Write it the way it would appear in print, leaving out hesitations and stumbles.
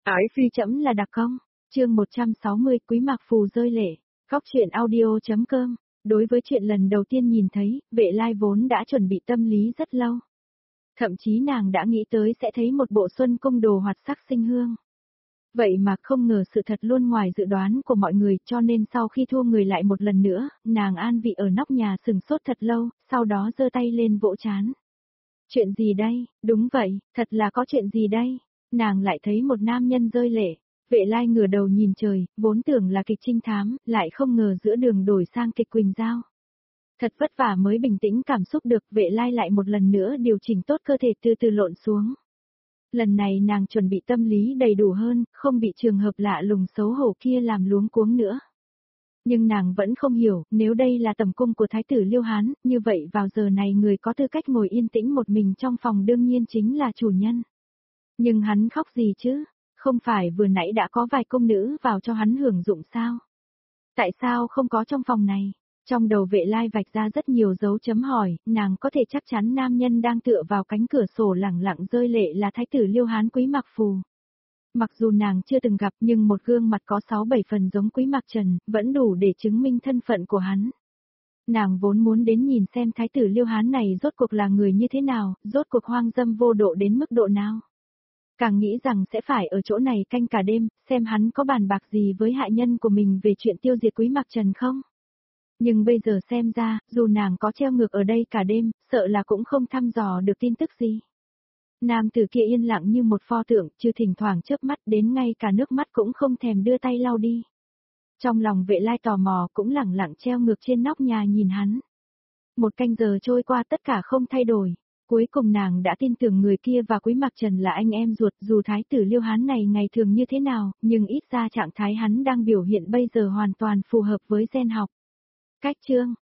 Ái phi chấm là đặc công. Chương 160 Quý Mạc Phù rơi lệ. Góc truyện audio.com. Đối với chuyện lần đầu tiên nhìn thấy, Vệ Lai vốn đã chuẩn bị tâm lý rất lâu. Thậm chí nàng đã nghĩ tới sẽ thấy một bộ xuân cung đồ hoạt sắc sinh hương. Vậy mà không ngờ sự thật luôn ngoài dự đoán của mọi người, cho nên sau khi thua người lại một lần nữa, nàng an vị ở nóc nhà sừng sốt thật lâu, sau đó giơ tay lên vỗ trán. Chuyện gì đây? Đúng vậy, thật là có chuyện gì đây? Nàng lại thấy một nam nhân rơi lệ. Vệ Lai ngửa đầu nhìn trời, vốn tưởng là kịch trinh thám, lại không ngờ giữa đường đổi sang kịch Quỳnh Giao. Thật vất vả mới bình tĩnh cảm xúc được, Vệ Lai lại một lần nữa điều chỉnh tốt cơ thể từ từ lộn xuống. Lần này nàng chuẩn bị tâm lý đầy đủ hơn, không bị trường hợp lạ lùng xấu hổ kia làm luống cuống nữa. Nhưng nàng vẫn không hiểu, nếu đây là tầm cung của Thái tử Liêu Hán, như vậy vào giờ này người có tư cách ngồi yên tĩnh một mình trong phòng đương nhiên chính là chủ nhân. Nhưng hắn khóc gì chứ? Không phải vừa nãy đã có vài công nữ vào cho hắn hưởng dụng sao? Tại sao không có trong phòng này? Trong đầu Vệ Lai vạch ra rất nhiều dấu chấm hỏi, nàng có thể chắc chắn nam nhân đang tựa vào cánh cửa sổ lẳng lặng rơi lệ là Thái tử Liêu Hán Quý Mạc Phù. Mặc dù nàng chưa từng gặp nhưng một gương mặt có 6-7 phần giống Quý Mạc Trần, vẫn đủ để chứng minh thân phận của hắn. Nàng vốn muốn đến nhìn xem Thái tử Liêu Hán này rốt cuộc là người như thế nào, rốt cuộc hoang dâm vô độ đến mức độ nào. Càng nghĩ rằng sẽ phải ở chỗ này canh cả đêm, xem hắn có bàn bạc gì với hạ nhân của mình về chuyện tiêu diệt Quý Mạc Trần không. Nhưng bây giờ xem ra, dù nàng có treo ngược ở đây cả đêm, sợ là cũng không thăm dò được tin tức gì. Nam tử kia yên lặng như một pho tượng, chưa thỉnh thoảng chớp mắt đến ngay cả nước mắt cũng không thèm đưa tay lau đi. Trong lòng Vệ Lai tò mò cũng lẳng lặng treo ngược trên nóc nhà nhìn hắn. Một canh giờ trôi qua tất cả không thay đổi. Cuối cùng nàng đã tin tưởng người kia và Quý Mạc Trần là anh em ruột, dù Thái tử Liêu Hán này ngày thường như thế nào, nhưng ít ra trạng thái hắn đang biểu hiện bây giờ hoàn toàn phù hợp với gen học. Cách chương,